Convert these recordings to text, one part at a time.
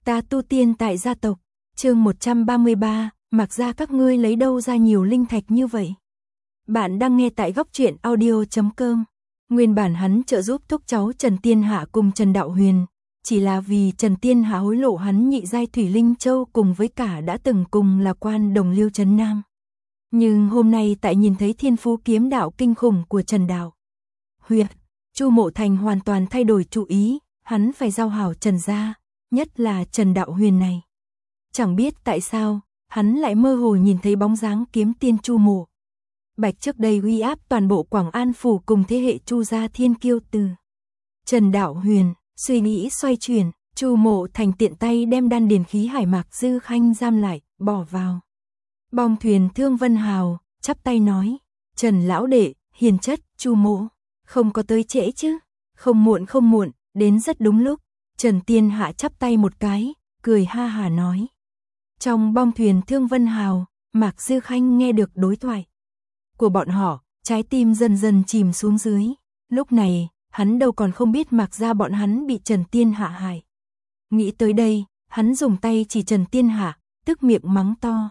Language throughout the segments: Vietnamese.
Ta tu tiên tại gia tộc, chương 133, mặc ra các ngươi lấy đâu ra nhiều linh thạch như vậy. Bạn đang nghe tại góc truyện audio.com. Nguyên bản hắn trợ giúp thúc cháu Trần Tiên Hạ cùng Trần Đạo Huyền, chỉ là vì Trần Tiên Hạ hối lộ hắn nhị giai Thủy Linh Châu cùng với cả đã từng cùng là quan đồng Liêu Trấn Nam. Nhưng hôm nay tại nhìn thấy thiên phú kiếm đạo kinh khủng của Trần Đạo Huyền, Chu Mộ Thành hoàn toàn thay đổi chủ ý, hắn phải giao hảo Trần gia, nhất là Trần Đạo Huyền này. Chẳng biết tại sao, hắn lại mơ hồ nhìn thấy bóng dáng kiếm tiên Chu Mộ Bạch trước đây uy áp toàn bộ Quảng An phủ cùng thế hệ Chu gia thiên kiêu từ. Trần Đạo Huyền, suy nghĩ xoay chuyển, Chu Mộ Thành tiện tay đem đan điền khí hải Mạc Dư Khanh giam lại, bỏ vào bong thuyền Thương Vân Hào, chắp tay nói: "Trần lão đệ, hiền chất, Chu Mộ, không có tới trễ chứ? Không muộn, đến rất đúng lúc." Trần Tiên Hạ chắp tay một cái, cười ha hả nói. Trong bong thuyền Thương Vân Hào, Mạc Dư Khanh nghe được đối thoại của bọn họ, trái tim dần dần chìm xuống dưới. Lúc này, hắn đâu còn không biết Mạc gia bọn hắn bị Trần Tiên Hạ hại. Nghĩ tới đây, hắn dùng tay chỉ Trần Tiên Hạ, tức miệng mắng to: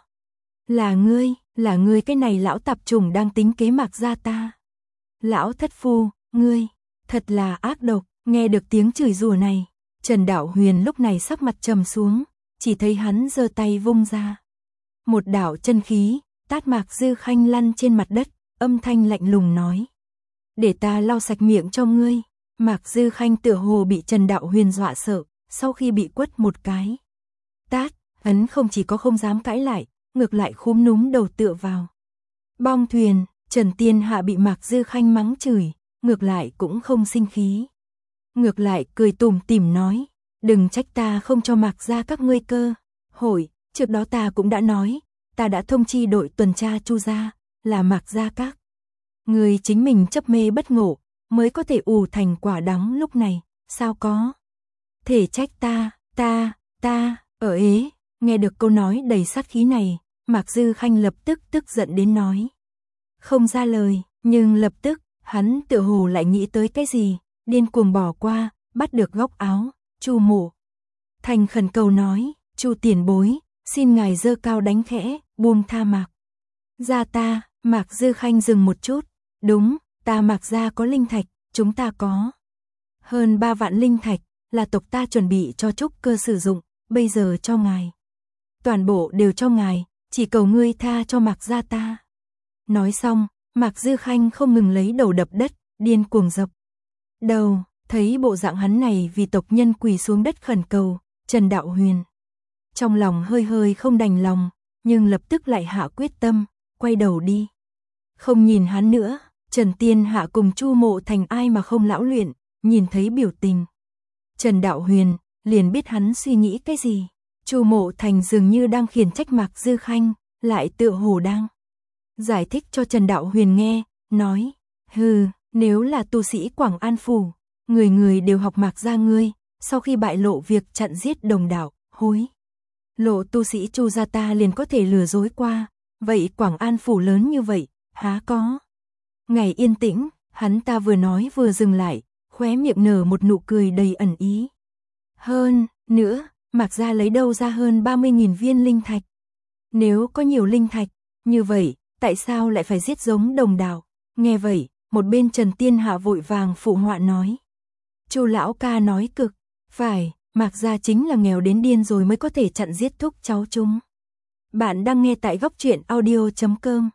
là ngươi cái này lão tạp chủng đang tính kế Mạc gia ta. Lão thất phu, ngươi, thật là ác độc. Nghe được tiếng chửi rủa này, Trần Đạo Huyền lúc này sắc mặt trầm xuống, chỉ thấy hắn giơ tay vung ra. Một đạo chân khí, tát Mạc Dư Khanh lăn trên mặt đất, âm thanh lạnh lùng nói: "Để ta lau sạch miệng cho ngươi." Mạc Dư Khanh tựa hồ bị Trần Đạo Huyền dọa sợ, sau khi bị quất một cái tát, hắn không chỉ có không dám cãi lại, ngược lại khúm núm đầu tựa vào bong thuyền. Trần Tiên Hạ bị Mạc Dư Khanh mắng chửi, ngược lại cũng không sinh khí. Ngược lại cười tủm tỉm nói: "Đừng trách ta không cho Mạc gia các ngươi cơ hội, trước đó ta cũng đã nói, ta đã thông chi đội tuần tra Chu gia, là Mạc gia các ngươi chính mình chấp mê bất ngộ, mới có thể ủ thành quả đắng lúc này, sao có thể trách ta ở ế." Nghe được câu nói đầy sát khí này, Mạc Dư Khanh lập tức tức giận đến nói không ra lời, nhưng lập tức, hắn tựa hồ lại nghĩ tới cái gì, điên cuồng bỏ qua, bắt được góc áo, Chu Mộ Thành khẩn cầu nói: "Chu tiền bối, xin ngài giơ cao đánh khẽ, buông tha Mạc gia ta." Mạc Dư Khanh dừng một chút: "Đúng, ta Mạc gia có linh thạch, chúng ta có hơn 3 vạn linh thạch, là tộc ta chuẩn bị cho trúc cơ sử dụng, bây giờ cho ngài. Toàn bộ đều cho ngài, chỉ cầu ngươi tha cho Mạc gia ta." Nói xong, Mạc Dư Khanh không ngừng lấy đầu đập đất, điên cuồng dập đầu. Thấy bộ dạng hắn này vì tộc nhân quỳ xuống đất khẩn cầu, Trần Đạo Huyền trong lòng hơi hơi không đành lòng, nhưng lập tức lại hạ quyết tâm, quay đầu đi. Không nhìn hắn nữa. Trần Tiên Hạ cùng Chu Mộ Thành ai mà không lão luyện, nhìn thấy biểu tình Trần Đạo Huyền, liền biết hắn suy nghĩ cái gì. Chu Mộ Thành dường như đang khiển trách Mạc Dư Khanh, lại tựa hồ đang giải thích cho Trần Đạo Huyền nghe, nói: "Hừ, nếu là tu sĩ Quảng An phủ, người người đều học Mạc gia ngươi, sau khi bại lộ việc chặn giết đồng đạo, hối lộ tu sĩ Chu gia ta liền có thể lừa dối qua, vậy Quảng An phủ lớn như vậy, há có ngày yên tĩnh." Hắn ta vừa nói vừa dừng lại, khóe miệng nở một nụ cười đầy ẩn ý. "Hơn nữa, Mạc gia lấy đâu ra hơn 30.000 viên linh thạch? Nếu có nhiều linh thạch như vậy, tại sao lại phải giết giống đồng đạo?" Nghe vậy, một bên Trần Tiên Hạ vội vàng phụ họa nói: "Chu lão ca nói cực phải, Mạc gia chính là nghèo đến điên rồi mới có thể chặn giết thúc cháu chúng." Bạn đang nghe tại góc truyện audio.com.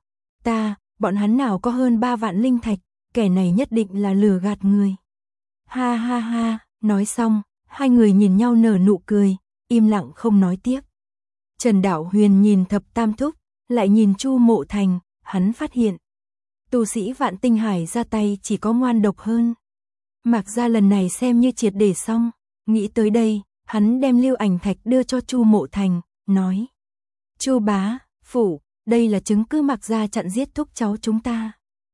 Bọn hắn nào có hơn 3 vạn linh thạch, kẻ này nhất định là lừa gạt người. Ha ha ha. Nói xong, hai người nhìn nhau nở nụ cười, im lặng không nói tiếp. Trần Đạo Huyền nhìn Thập Tam Thúc, lại nhìn Chu Mộ Thành, hắn phát hiện tu sĩ Vạn Tinh Hải ra tay chỉ có ngoan độc hơn. Mạc gia lần này xem như triệt để xong. Nghĩ tới đây, hắn đem lưu ảnh thạch đưa cho Chu Mộ Thành, nói: "Chu bá phụ, đây là chứng cứ Mạc gia chặn giết thúc cháu chúng ta."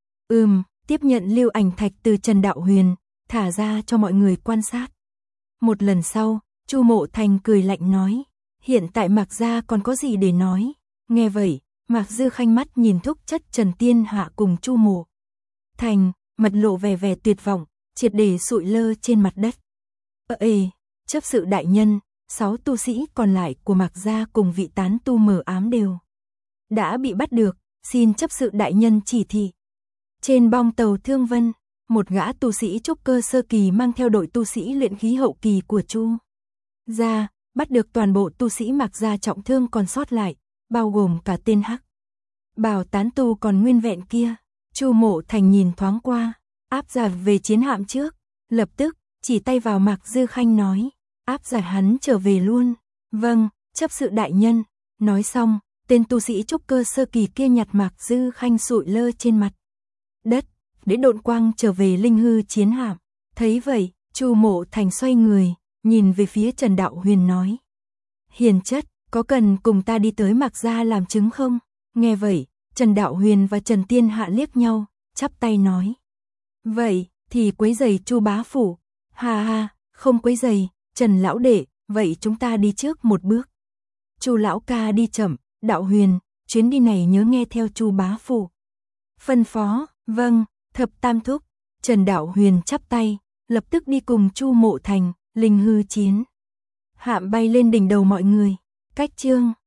Tiếp nhận lưu ảnh thạch từ Trần Đạo Huyền, thả ra cho mọi người quan sát. Một lần sau, Chu Mộ Thành cười lạnh nói: "Hiện tại Mạc gia còn có gì để nói?" Nghe vậy, Mạc Dư Khanh mắt nhìn thúc chất Trần Tiên Hạ cùng Chu Mộ Thành, mặt lộ vẻ tuyệt vọng, triệt để sụi lơ trên mặt đất. Chấp sự đại nhân, 6 tu sĩ còn lại của Mạc gia cùng vị tán tu mờ ám đều đã bị bắt được, xin chấp sự đại nhân chỉ thị. Trên bong tàu Thương Vân, một gã tu sĩ trúc cơ sơ kỳ mang theo đội tu sĩ luyện khí hậu kỳ của Chu gia, bắt được toàn bộ tu sĩ Mạc gia trọng thương còn sót lại, bao gồm cả tên hắc bào tán tu còn nguyên vẹn kia. Chu Mộ Thành nhìn thoáng qua, áp giải về chiến hạm trước, lập tức chỉ tay vào Mạc Dư Khanh nói, áp giải hắn trở về luôn. Vâng, chấp sự đại nhân. Nói xong, tên tu sĩ trúc cơ sơ kỳ kia nhặt Mạc Dư Khanh sụi lơ trên mặt đất, để độn quang trở về linh hư chiến hạm. Thấy vậy, Chu Mộ Thành xoay người, nhìn về phía Trần Đạo Huyền nói, hiền chất, có cần cùng ta đi tới Mạc gia làm chứng không? Nghe vậy, Trần Đạo Huyền và Trần Tiên Hạ liếc nhau, chắp tay nói, vậy thì quấy rầy Chu bá phủ. Ha ha, không quấy rầy. Trần lão đệ, vậy chúng ta đi trước một bước. Chu lão ca đi chậm, Đạo Huyền, chuyến đi này nhớ nghe theo Chu bá phủ phân phó. Vâng, thập tam thúc. Trần Đạo Huyền chắp tay, lập tức đi cùng Chu Mộ Thành. Linh hư chiến hạm bay lên đỉnh đầu mọi người. Cách chương